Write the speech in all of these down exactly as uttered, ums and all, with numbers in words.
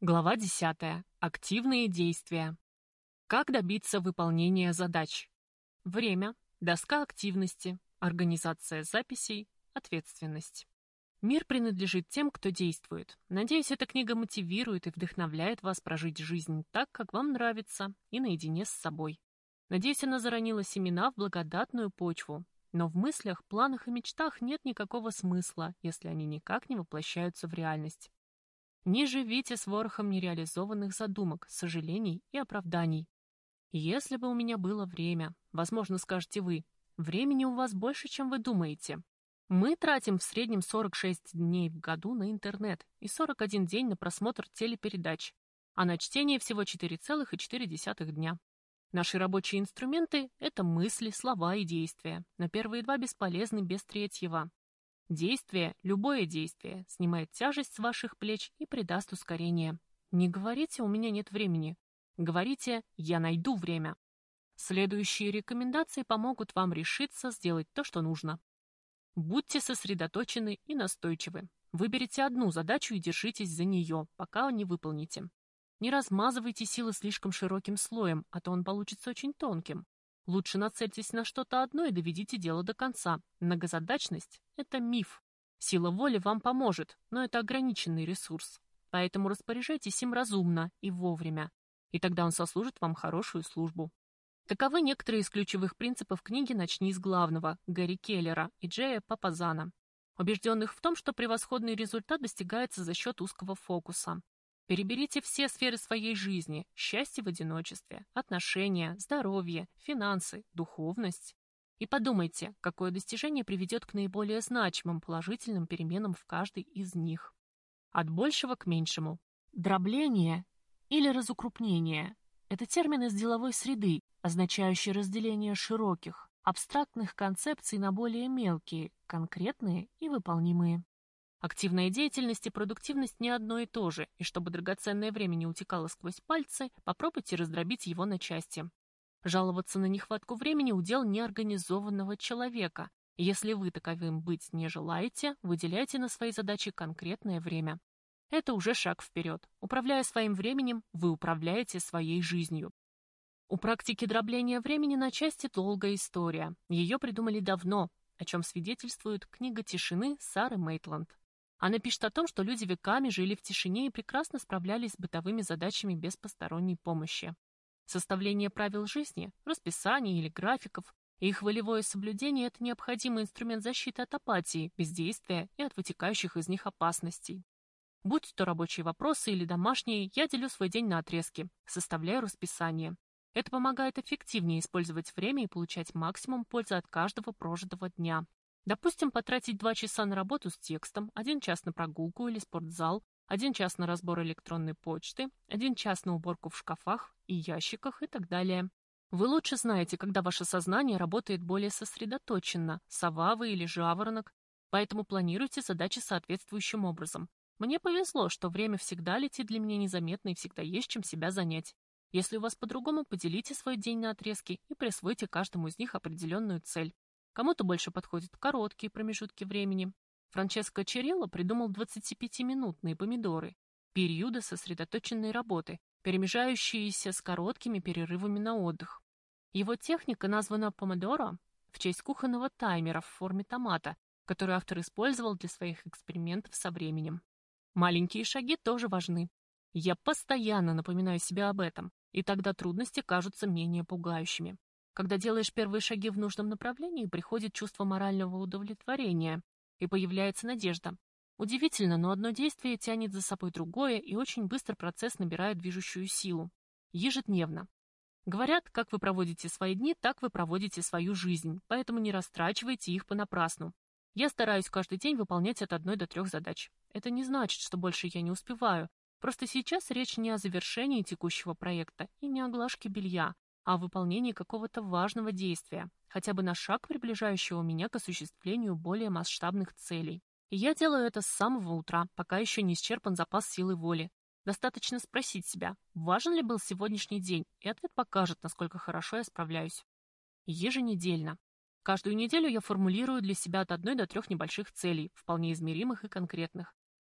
Глава десятая. Активные действия. Как добиться выполнения задач? Время, доска активности, организация записей, ответственность. Мир принадлежит тем, кто действует. Надеюсь, эта книга мотивирует и вдохновляет вас прожить жизнь так, как вам нравится, и наедине с собой. Надеюсь, она заронила семена в благодатную почву. Но в мыслях, планах и мечтах нет никакого смысла, если они никак не воплощаются в реальность. Не живите с ворохом нереализованных задумок, сожалений и оправданий. Если бы у меня было время, возможно, скажете вы, времени у вас больше, чем вы думаете. Мы тратим в среднем сорок шесть дней в году на интернет и сорок один день на просмотр телепередач, а на чтение всего четыре целых четыре десятых дня. Наши рабочие инструменты – это мысли, слова и действия, но первые два бесполезны без третьего. Действие, любое действие, снимает тяжесть с ваших плеч и придаст ускорение. Не говорите «у меня нет времени». Говорите «я найду время». Следующие рекомендации помогут вам решиться сделать то, что нужно. Будьте сосредоточены и настойчивы. Выберите одну задачу и держитесь за нее, пока не выполните. Не размазывайте силы слишком широким слоем, а то он получится очень тонким. Лучше нацельтесь на что-то одно и доведите дело до конца. Многозадачность – это миф. Сила воли вам поможет, но это ограниченный ресурс. Поэтому распоряжайтесь им разумно и вовремя, и тогда он сослужит вам хорошую службу. Таковы некоторые из ключевых принципов книги «Начни с главного» Гэри Келлера и Джея Папазана, убежденных в том, что превосходный результат достигается за счет узкого фокуса. Переберите все сферы своей жизни – счастье в одиночестве, отношения, здоровье, финансы, духовность. И подумайте, какое достижение приведет к наиболее значимым положительным переменам в каждой из них. От большего к меньшему. Дробление или разукрупнение – это термин из деловой среды, означающий разделение широких, абстрактных концепций на более мелкие, конкретные и выполнимые. Активная деятельность и продуктивность не одно и то же, и чтобы драгоценное время не утекало сквозь пальцы, попробуйте раздробить его на части. Жаловаться на нехватку времени – удел неорганизованного человека. Если вы таковым быть не желаете, выделяйте на свои задачи конкретное время. Это уже шаг вперед. Управляя своим временем, вы управляете своей жизнью. У практики дробления времени на части долгая история. Ее придумали давно, о чем свидетельствует книга «Тишины» Сары Мейтланд. Она пишет о том, что люди веками жили в тишине и прекрасно справлялись с бытовыми задачами без посторонней помощи. Составление правил жизни, расписаний или графиков и их волевое соблюдение – это необходимый инструмент защиты от апатии, бездействия и от вытекающих из них опасностей. Будь то рабочие вопросы или домашние, я делю свой день на отрезки, составляю расписание. Это помогает эффективнее использовать время и получать максимум пользы от каждого прожитого дня. Допустим, потратить два часа на работу с текстом, один час на прогулку или спортзал, один час на разбор электронной почты, один час на уборку в шкафах и ящиках и так далее. Вы лучше знаете, когда ваше сознание работает более сосредоточенно, сова вы или жаворонок, поэтому планируйте задачи соответствующим образом. Мне повезло, что время всегда летит для меня незаметно и всегда есть чем себя занять. Если у вас по-другому, поделите свой день на отрезки и присвойте каждому из них определенную цель. Кому-то больше подходят короткие промежутки времени. Франческо Черелло придумал двадцатипятиминутные помидоры, периоды сосредоточенной работы, перемежающиеся с короткими перерывами на отдых. Его техника названа помодоро в честь кухонного таймера в форме томата, который автор использовал для своих экспериментов со временем. Маленькие шаги тоже важны. Я постоянно напоминаю себе об этом, и тогда трудности кажутся менее пугающими. Когда делаешь первые шаги в нужном направлении, приходит чувство морального удовлетворения, и появляется надежда. Удивительно, но одно действие тянет за собой другое, и очень быстро процесс набирает движущую силу. Ежедневно. Говорят, как вы проводите свои дни, так вы проводите свою жизнь, поэтому не растрачивайте их понапрасну. Я стараюсь каждый день выполнять от одной до трех задач. Это не значит, что больше я не успеваю. Просто сейчас речь не о завершении текущего проекта и не о глажке белья, а о выполнении какого-то важного действия, хотя бы на шаг приближающего меня к осуществлению более масштабных целей. И я делаю это с самого утра, пока еще не исчерпан запас силы воли. Достаточно спросить себя, важен ли был сегодняшний день, и ответ покажет, насколько хорошо я справляюсь. Еженедельно. Каждую неделю я формулирую для себя от одной до трех небольших целей, вполне измеримых и конкретных.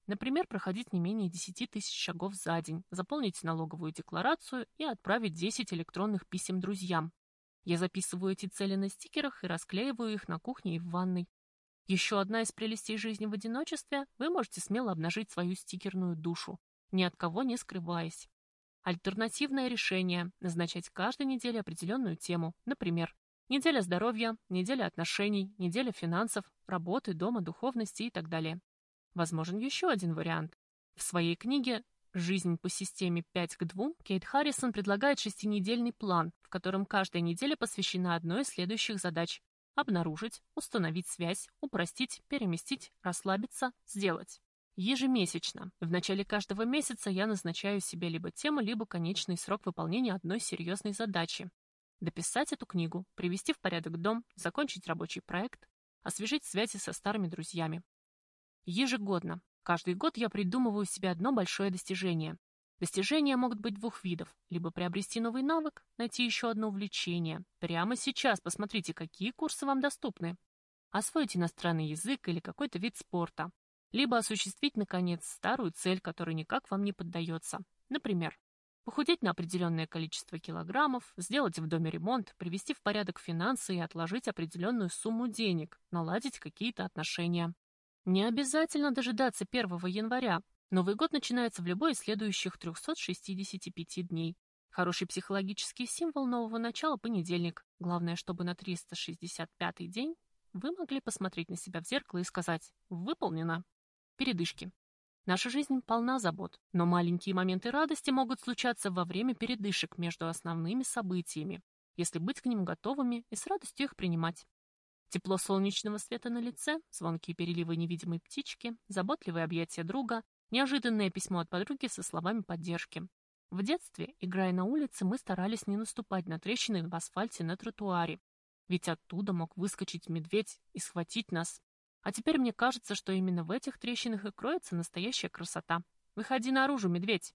Например, проходить не менее десять тысяч шагов за день, заполнить налоговую декларацию и отправить десять электронных писем друзьям. Я записываю эти цели на стикерах и расклеиваю их на кухне и в ванной. Еще одна из прелестей жизни в одиночестве – вы можете смело обнажить свою стикерную душу, ни от кого не скрываясь. Альтернативное решение – назначать каждой неделе определенную тему, например, неделя здоровья, неделя отношений, неделя финансов, работы, дома, духовности и так далее. Возможен еще один вариант. В своей книге «Жизнь по системе пять к двум» Кейт Харрисон предлагает шестинедельный план, в котором каждая неделя посвящена одной из следующих задач: обнаружить, установить связь, упростить, переместить, расслабиться, сделать. Ежемесячно. В начале каждого месяца я назначаю себе либо тему, либо конечный срок выполнения одной серьезной задачи. Дописать эту книгу, привести в порядок дом, закончить рабочий проект, освежить связи со старыми друзьями. Ежегодно. Каждый год я придумываю себе одно большое достижение. Достижения могут быть двух видов. Либо приобрести новый навык, найти еще одно увлечение. Прямо сейчас посмотрите, какие курсы вам доступны. Освоить иностранный язык или какой-то вид спорта. Либо осуществить, наконец, старую цель, которая никак вам не поддается. Например, похудеть на определенное количество килограммов, сделать в доме ремонт, привести в порядок финансы и отложить определенную сумму денег, наладить какие-то отношения. Не обязательно дожидаться первого января. Новый год начинается в любой из следующих трехсот шестидесяти пяти дней. Хороший психологический символ нового начала – понедельник. Главное, чтобы на триста шестьдесят пятый день вы могли посмотреть на себя в зеркало и сказать «выполнено». Передышки. Наша жизнь полна забот, но маленькие моменты радости могут случаться во время передышек между основными событиями, если быть к ним готовыми и с радостью их принимать. Тепло солнечного света на лице, звонкие переливы невидимой птички, заботливые объятия друга, неожиданное письмо от подруги со словами поддержки. В детстве, играя на улице, мы старались не наступать на трещины в асфальте на тротуаре, ведь оттуда мог выскочить медведь и схватить нас. А теперь мне кажется, что именно в этих трещинах и кроется настоящая красота. Выходи наружу, медведь.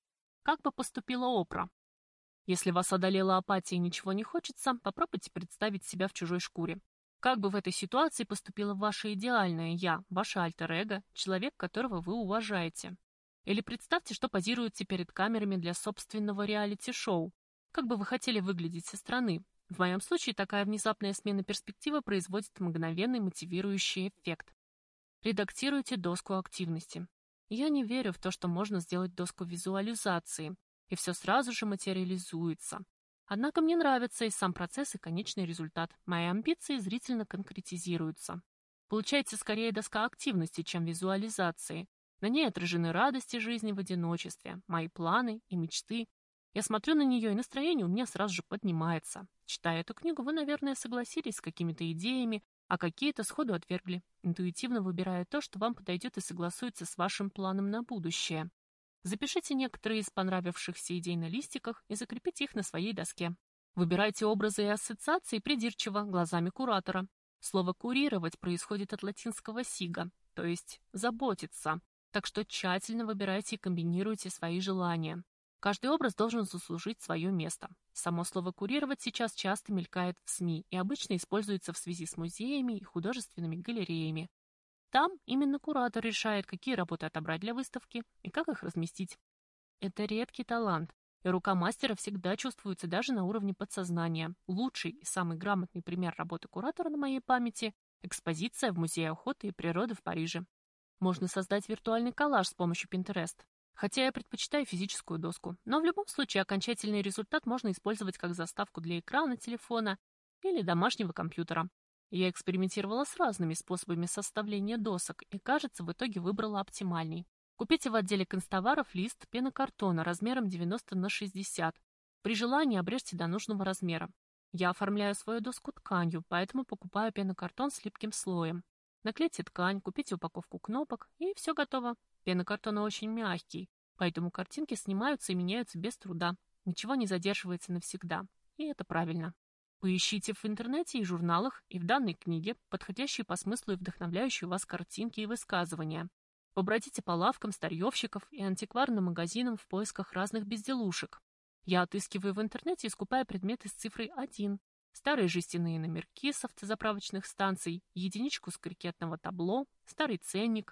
Как бы поступила Опра? Если вас одолела апатия и ничего не хочется, попробуйте представить себя в чужой шкуре. Как бы в этой ситуации поступило ваше идеальное «я», ваше альтер-эго, человек, которого вы уважаете? Или представьте, что позируете перед камерами для собственного реалити-шоу. Как бы вы хотели выглядеть со стороны? В моем случае такая внезапная смена перспективы производит мгновенный мотивирующий эффект. Редактируйте доску активности. Я не верю в то, что можно сделать доску визуализации, и все сразу же материализуется. Однако мне нравится и сам процесс, и конечный результат. Мои амбиции зрительно конкретизируются. Получается скорее доска активности, чем визуализации. На ней отражены радости жизни в одиночестве, мои планы и мечты. Я смотрю на нее, и настроение у меня сразу же поднимается. Читая эту книгу, вы, наверное, согласились с какими-то идеями, а какие-то сходу отвергли, интуитивно выбирая то, что вам подойдет и согласуется с вашим планом на будущее. Запишите некоторые из понравившихся идей на листиках и закрепите их на своей доске. Выбирайте образы и ассоциации придирчиво, глазами куратора. Слово «курировать» происходит от латинского «сига», то есть «заботиться», так что тщательно выбирайте и комбинируйте свои желания. Каждый образ должен заслужить свое место. Само слово «курировать» сейчас часто мелькает в СМИ и обычно используется в связи с музеями и художественными галереями. Там именно куратор решает, какие работы отобрать для выставки и как их разместить. Это редкий талант, и рука мастера всегда чувствуется даже на уровне подсознания. Лучший и самый грамотный пример работы куратора на моей памяти – экспозиция в Музее охоты и природы в Париже. Можно создать виртуальный коллаж с помощью Pinterest. Хотя я предпочитаю физическую доску, но в любом случае окончательный результат можно использовать как заставку для экрана телефона или домашнего компьютера. Я экспериментировала с разными способами составления досок и, кажется, в итоге выбрала оптимальный. Купите в отделе констоваров лист пенокартона размером девяносто на шестьдесят. При желании обрежьте до нужного размера. Я оформляю свою доску тканью, поэтому покупаю пенокартон с липким слоем. Наклейте ткань, купите упаковку кнопок, и все готово. Пенокартон очень мягкий, поэтому картинки снимаются и меняются без труда. Ничего не задерживается навсегда, и это правильно. Поищите в интернете и журналах, и в данной книге подходящие по смыслу и вдохновляющие вас картинки и высказывания. Побродите по лавкам старьевщиков и антикварным магазинам в поисках разных безделушек. Я отыскиваю в интернете и скупаю предметы с цифрой один. Старые жестяные номерки с автозаправочных станций, единичку с крикетного табло, старый ценник.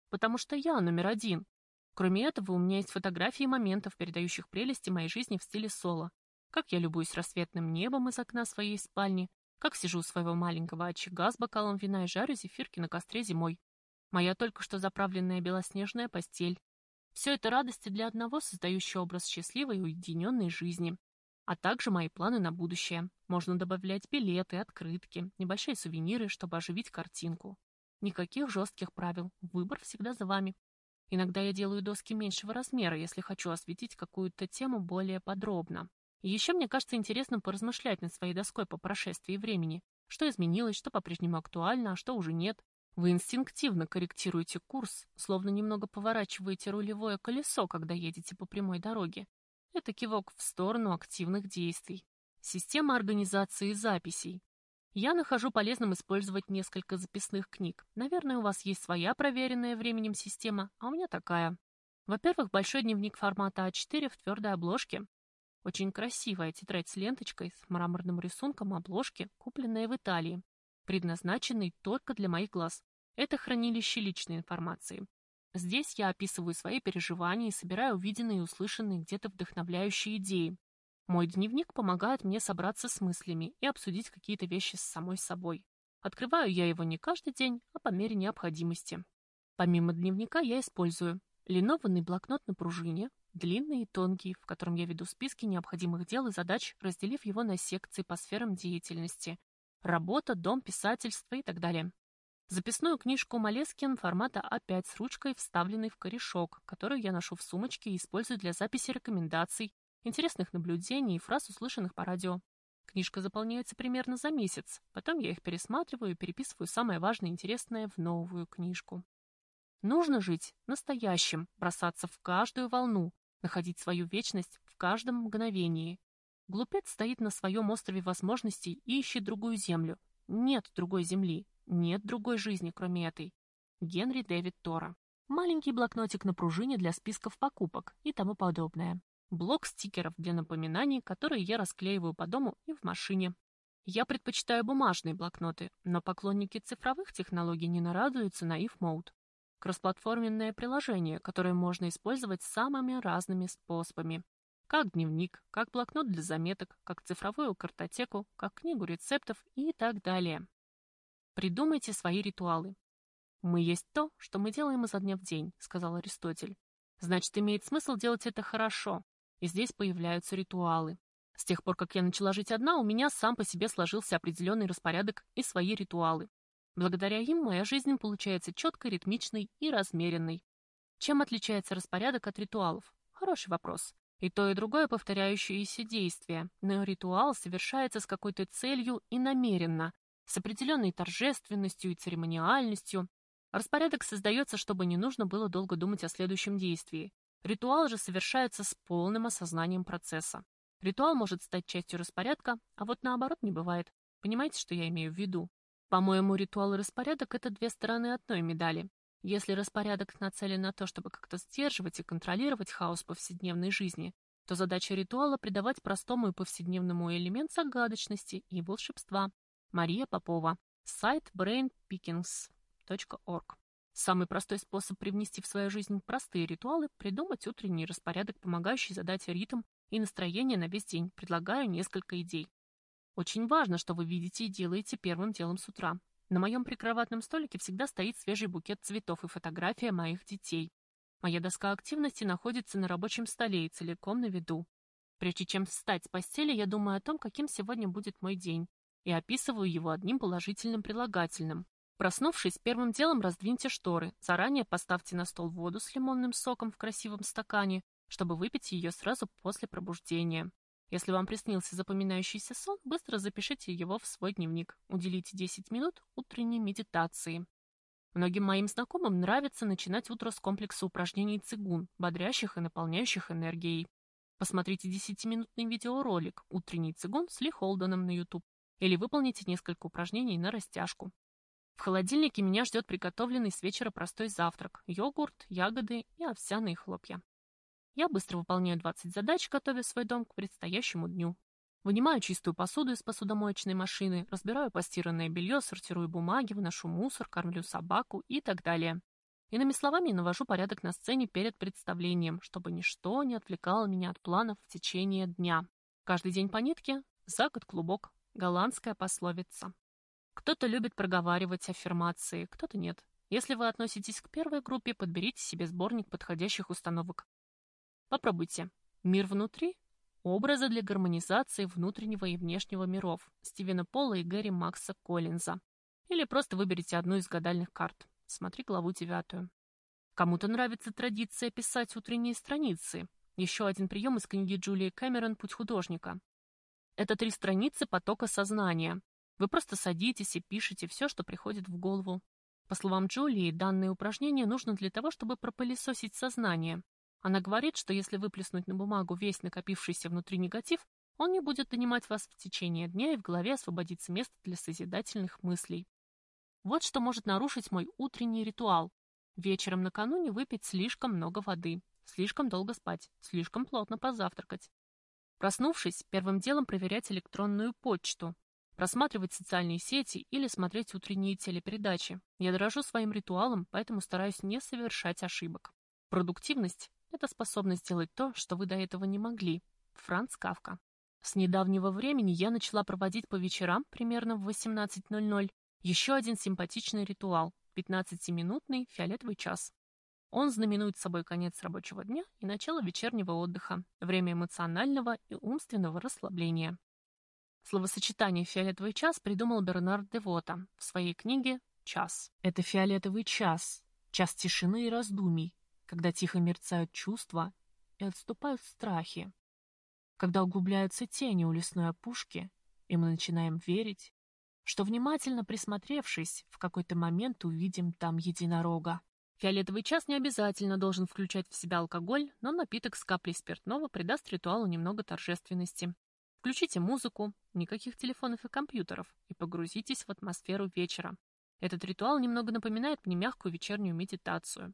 потому что я номер один. Кроме этого, у меня есть фотографии моментов, передающих прелести моей жизни в стиле соло. Как я любуюсь рассветным небом из окна своей спальни, как сижу у своего маленького очага с бокалом вина и жарю зефирки на костре зимой. Моя только что заправленная белоснежная постель. Все это радости для одного, создающего образ счастливой и уединенной жизни. А также мои планы на будущее. Можно добавлять билеты, открытки, небольшие сувениры, чтобы оживить картинку. Никаких жестких правил, выбор всегда за вами. Иногда я делаю доски меньшего размера, если хочу осветить какую-то тему более подробно. И еще мне кажется интересным поразмышлять над своей доской по прошествии времени. Что изменилось, что по-прежнему актуально, а что уже нет. Вы инстинктивно корректируете курс, словно немного поворачиваете рулевое колесо, когда едете по прямой дороге. Это кивок в сторону активных действий. Система организации записей. Я нахожу полезным использовать несколько записных книг. Наверное, у вас есть своя проверенная временем система, а у меня такая. Во-первых, большой дневник формата а четыре в твердой обложке. Очень красивая тетрадь с ленточкой, с мраморным рисунком обложки, купленная в Италии, предназначенный только для моих глаз. Это хранилище личной информации. Здесь я описываю свои переживания и собираю увиденные и услышанные где-то вдохновляющие идеи. Мой дневник помогает мне собраться с мыслями и обсудить какие-то вещи с самой собой. Открываю я его не каждый день, а по мере необходимости. Помимо дневника я использую линованный блокнот на пружине, длинный и тонкий, в котором я веду списки необходимых дел и задач, разделив его на секции по сферам деятельности. Работа, дом, писательство и так далее. Записную книжку Moleskine формата а пять с ручкой, вставленной в корешок, которую я ношу в сумочке и использую для записи рекомендаций, интересных наблюдений и фраз, услышанных по радио. Книжка заполняется примерно за месяц, потом я их пересматриваю и переписываю самое важное и интересное в новую книжку. Нужно жить настоящим, бросаться в каждую волну, находить свою вечность в каждом мгновении. Глупец стоит на своем острове возможностей и ищет другую землю. Нет другой земли, нет другой жизни, кроме этой. Генри Дэвид Торо. Маленький блокнотик на пружине для списков покупок и тому подобное. Блок стикеров для напоминаний, которые я расклеиваю по дому и в машине. Я предпочитаю бумажные блокноты, но поклонники цифровых технологий не нарадуются на If Mode. Кроссплатформенное приложение, которое можно использовать самыми разными способами. Как дневник, как блокнот для заметок, как цифровую картотеку, как книгу рецептов и так далее. Придумайте свои ритуалы. «Мы есть то, что мы делаем изо дня в день», — сказал Аристотель. Значит, имеет смысл делать это хорошо. И здесь появляются ритуалы. С тех пор, как я начала жить одна, у меня сам по себе сложился определенный распорядок и свои ритуалы. Благодаря им моя жизнь получается четкой, ритмичной и размеренной. Чем отличается распорядок от ритуалов? Хороший вопрос. И то, и другое повторяющиеся действия, но ритуал совершается с какой-то целью и намеренно, с определенной торжественностью и церемониальностью. Распорядок создается, чтобы не нужно было долго думать о следующем действии. Ритуал же совершается с полным осознанием процесса. Ритуал может стать частью распорядка, а вот наоборот не бывает. Понимаете, что я имею в виду? По-моему, ритуал и распорядок — это две стороны одной медали. Если распорядок нацелен на то, чтобы как-то сдерживать и контролировать хаос повседневной жизни, то задача ритуала — придавать простому и повседневному элемент загадочности и волшебства. Мария Попова. Сайт брейн пикингс точка орг. Самый простой способ привнести в свою жизнь простые ритуалы — придумать утренний распорядок, помогающий задать ритм и настроение на весь день. Предлагаю несколько идей. Очень важно, что вы видите и делаете первым делом с утра. На моем прикроватном столике всегда стоит свежий букет цветов и фотография моих детей. Моя доска активности находится на рабочем столе и целиком на виду. Прежде чем встать с постели, я думаю о том, каким сегодня будет мой день, и описываю его одним положительным прилагательным. Проснувшись, первым делом раздвиньте шторы. Заранее поставьте на стол воду с лимонным соком в красивом стакане, чтобы выпить ее сразу после пробуждения. Если вам приснился запоминающийся сон, быстро запишите его в свой дневник. Уделите десять минут утренней медитации. Многим моим знакомым нравится начинать утро с комплекса упражнений цигун, бодрящих и наполняющих энергией. Посмотрите десятиминутный видеоролик «Утренний цигун» с Ли Холденом на YouTube или выполните несколько упражнений на растяжку. В холодильнике меня ждет приготовленный с вечера простой завтрак – йогурт, ягоды и овсяные хлопья. Я быстро выполняю двадцать задач, готовя свой дом к предстоящему дню. Вынимаю чистую посуду из посудомоечной машины, разбираю постиранное белье, сортирую бумаги, выношу мусор, кормлю собаку и так далее. Иными словами, навожу порядок на сцене перед представлением, чтобы ничто не отвлекало меня от планов в течение дня. Каждый день по нитке, за год клубок. Голландская пословица. Кто-то любит проговаривать аффирмации, кто-то нет. Если вы относитесь к первой группе, подберите себе сборник подходящих установок. Попробуйте. «Мир внутри» — образы для гармонизации внутреннего и внешнего миров Стивена Пола и Гэри Макса Коллинза. Или просто выберите одну из гадальных карт. Смотри главу девятую. Кому-то нравится традиция писать утренние страницы. Еще один прием из книги Джулии Кэмерон «Путь художника». Это три страницы потока сознания. Вы просто садитесь и пишете все, что приходит в голову. По словам Джулии, данное упражнение нужно для того, чтобы пропылесосить сознание. Она говорит, что если выплеснуть на бумагу весь накопившийся внутри негатив, он не будет донимать вас в течение дня, и в голове освободится место для созидательных мыслей. Вот что может нарушить мой утренний ритуал. Вечером накануне выпить слишком много воды, слишком долго спать, слишком плотно позавтракать. Проснувшись, первым делом проверять электронную почту, просматривать социальные сети или смотреть утренние телепередачи. Я дорожу своим ритуалом, поэтому стараюсь не совершать ошибок. Продуктивность – это способность сделать то, что вы до этого не могли. Франц Кафка. С недавнего времени я начала проводить по вечерам, примерно в восемнадцать ноль ноль, еще один симпатичный ритуал – пятнадцатиминутный фиолетовый час. Он знаменует собой конец рабочего дня и начало вечернего отдыха, время эмоционального и умственного расслабления. Словосочетание «фиолетовый час» придумал Бернард де Вота в своей книге «Час». Это фиолетовый час, час тишины и раздумий, когда тихо мерцают чувства и отступают страхи, когда углубляются тени у лесной опушки, и мы начинаем верить, что, внимательно присмотревшись, в какой-то момент увидим там единорога. Фиолетовый час не обязательно должен включать в себя алкоголь, но напиток с каплей спиртного придаст ритуалу немного торжественности. Включите музыку, никаких телефонов и компьютеров, и погрузитесь в атмосферу вечера. Этот ритуал немного напоминает мне мягкую вечернюю медитацию.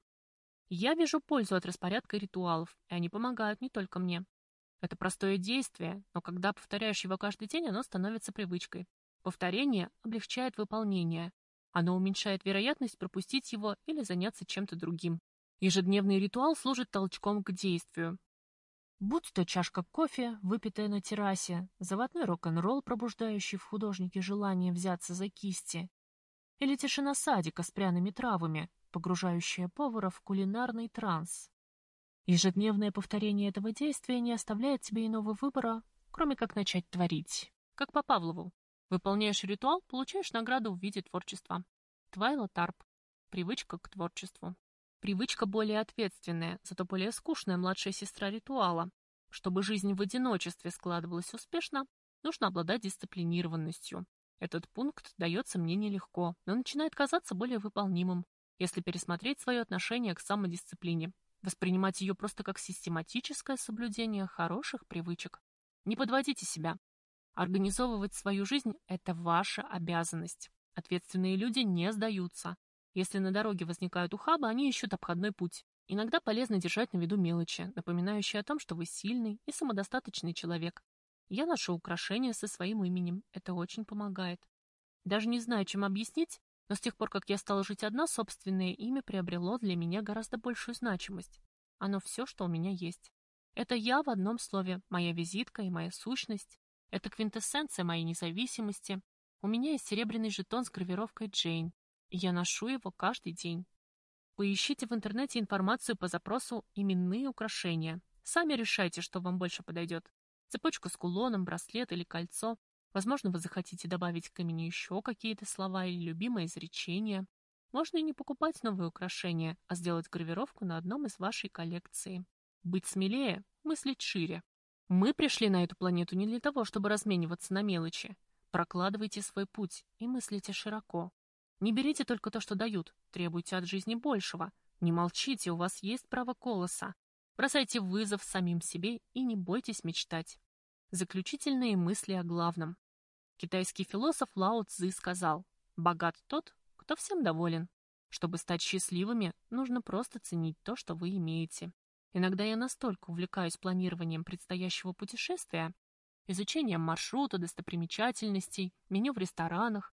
Я вижу пользу от распорядка ритуалов, и они помогают не только мне. Это простое действие, но когда повторяешь его каждый день, оно становится привычкой. Повторение облегчает выполнение. Оно уменьшает вероятность пропустить его или заняться чем-то другим. Ежедневный ритуал служит толчком к действию. Будь то чашка кофе, выпитая на террасе, заводной рок-н-ролл, пробуждающий в художнике желание взяться за кисти, или тишина садика с пряными травами, погружающая повара в кулинарный транс. Ежедневное повторение этого действия не оставляет тебе иного выбора, кроме как начать творить. Как по Павлову. Выполняешь ритуал, получаешь награду в виде творчества. Твайла Тарп. Привычка к творчеству. Привычка более ответственная, зато более скучная младшая сестра ритуала. Чтобы жизнь в одиночестве складывалась успешно, нужно обладать дисциплинированностью. Этот пункт дается мне нелегко, но начинает казаться более выполнимым, если пересмотреть свое отношение к самодисциплине, воспринимать ее просто как систематическое соблюдение хороших привычек. Не подводите себя. Организовывать свою жизнь – это ваша обязанность. Ответственные люди не сдаются. Если на дороге возникают ухабы, они ищут обходной путь. Иногда полезно держать на виду мелочи, напоминающие о том, что вы сильный и самодостаточный человек. Я ношу украшения со своим именем. Это очень помогает. Даже не знаю, чем объяснить, но с тех пор, как я стала жить одна, собственное имя приобрело для меня гораздо большую значимость. Оно все, что у меня есть. Это я в одном слове, моя визитка и моя сущность. Это квинтэссенция моей независимости. У меня есть серебряный жетон с гравировкой Джейн, и я ношу его каждый день. Поищите в интернете информацию по запросу «именные украшения». Сами решайте, что вам больше подойдет. Цепочку с кулоном, браслет или кольцо. Возможно, вы захотите добавить к имени еще какие-то слова или любимое изречение. Можно и не покупать новые украшения, а сделать гравировку на одном из вашей коллекции. Быть смелее, мыслить шире. Мы пришли на эту планету не для того, чтобы размениваться на мелочи. Прокладывайте свой путь и мыслите широко. Не берите только то, что дают, требуйте от жизни большего. Не молчите, у вас есть право голоса. Бросайте вызов самим себе и не бойтесь мечтать. Заключительные мысли о главном. Китайский философ Лао Цзы сказал: «Богат тот, кто всем доволен. Чтобы стать счастливыми, нужно просто ценить то, что вы имеете». Иногда я настолько увлекаюсь планированием предстоящего путешествия, изучением маршрута, достопримечательностей, меню в ресторанах,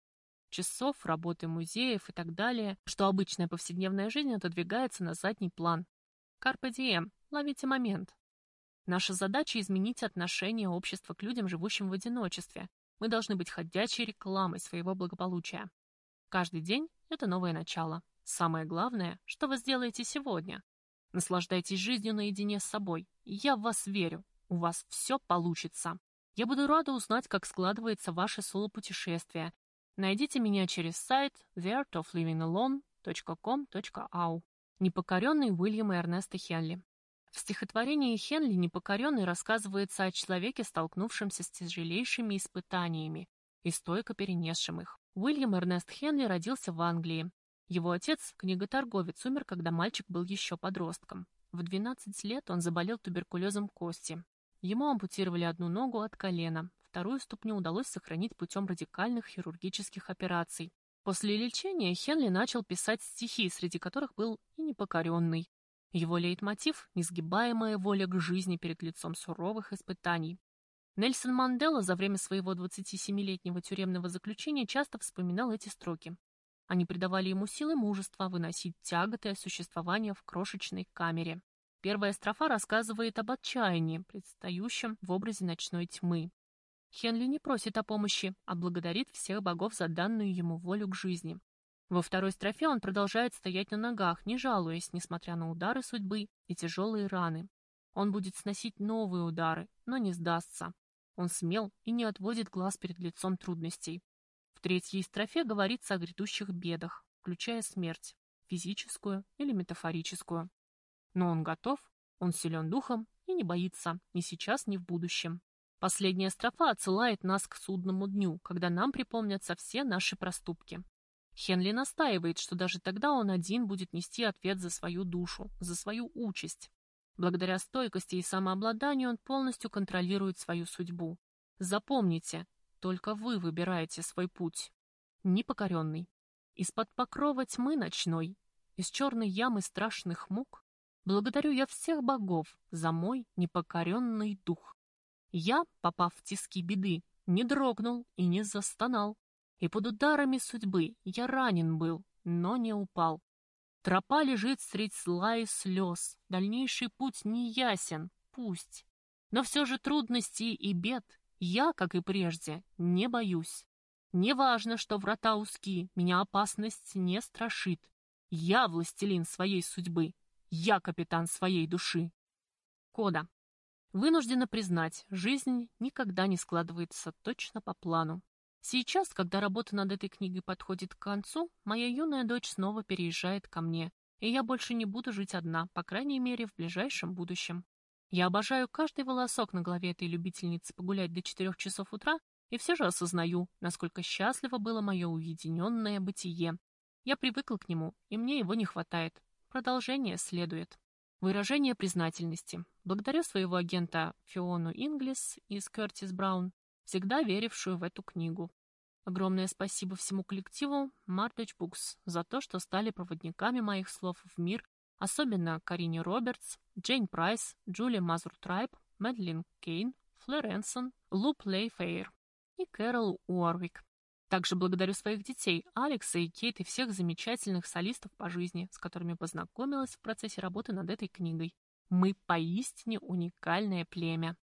часов, работы музеев и так далее, что обычная повседневная жизнь отодвигается на задний план. Carpe diem, ловите момент. Наша задача — изменить отношение общества к людям, живущим в одиночестве. Мы должны быть ходячей рекламой своего благополучия. Каждый день — это новое начало. Самое главное, что вы сделаете сегодня. Наслаждайтесь жизнью наедине с собой. Я в вас верю. У вас все получится. Я буду рада узнать, как складывается ваше соло-путешествие. Найдите меня через сайт the art of living alone точка com точка a u. Непокоренный Уильям Эрнеста Хенли. В стихотворении Хенли «Непокоренный» рассказывается о человеке, столкнувшемся с тяжелейшими испытаниями и стойко перенесшим их. Уильям Эрнест Хенли родился в Англии. Его отец, книготорговец, умер, когда мальчик был еще подростком. В двенадцать лет он заболел туберкулезом кости. Ему ампутировали одну ногу от колена, вторую ступню удалось сохранить путем радикальных хирургических операций. После лечения Хенли начал писать стихи, среди которых был и «Непокоренный». Его лейтмотив — несгибаемая воля к жизни перед лицом суровых испытаний. Нельсон Мандела за время своего двадцатисемилетнего тюремного заключения часто вспоминал эти строки. Они придавали ему силы мужества выносить тяготы существования в крошечной камере. Первая строфа рассказывает об отчаянии, предстающем в образе ночной тьмы. Хенли не просит о помощи, а благодарит всех богов за данную ему волю к жизни. Во второй строфе он продолжает стоять на ногах, не жалуясь, несмотря на удары судьбы и тяжелые раны. Он будет сносить новые удары, но не сдастся. Он смел и не отводит глаз перед лицом трудностей. В третьей строфе говорится о грядущих бедах, включая смерть, физическую или метафорическую. Но он готов, он силен духом и не боится ни сейчас, ни в будущем. Последняя строфа отсылает нас к судному дню, когда нам припомнятся все наши проступки. Хенли настаивает, что даже тогда он один будет нести ответ за свою душу, за свою участь. Благодаря стойкости и самообладанию он полностью контролирует свою судьбу. Запомните, только вы выбираете свой путь. Непокоренный. Из-под покрова тьмы ночной, из черной ямы страшных мук, благодарю я всех богов за мой непокоренный дух. Я, попав в тиски беды, не дрогнул и не застонал, и под ударами судьбы я ранен был, но не упал. Тропа лежит средь зла и слез, дальнейший путь не ясен, пусть. Но все же трудностей и бед я, как и прежде, не боюсь. Неважно, что врата узки, меня опасность не страшит. Я властелин своей судьбы, я капитан своей души. Кода. Вынуждена признать, жизнь никогда не складывается точно по плану. Сейчас, когда работа над этой книгой подходит к концу, моя юная дочь снова переезжает ко мне, и я больше не буду жить одна, по крайней мере, в ближайшем будущем. Я обожаю каждый волосок на голове этой любительницы погулять до четырех часов утра, и все же осознаю, насколько счастливо было мое уединенное бытие. Я привыкла к нему, и мне его не хватает. Продолжение следует. Выражение признательности. Благодарю своего агента Фиону Инглис из Кертис Браун, всегда верившую в эту книгу. Огромное спасибо всему коллективу Mardage Books за то, что стали проводниками моих слов в мир, особенно Карине Робертс, Джейн Прайс, Джулия Мазур-Трайб, Мэдлин Кейн, Флэр Энсон, Лу Плейфейр и Кэрол Уорвик. Также благодарю своих детей, Алекса и Кейт, и всех замечательных солистов по жизни, с которыми познакомилась в процессе работы над этой книгой. Мы поистине уникальное племя.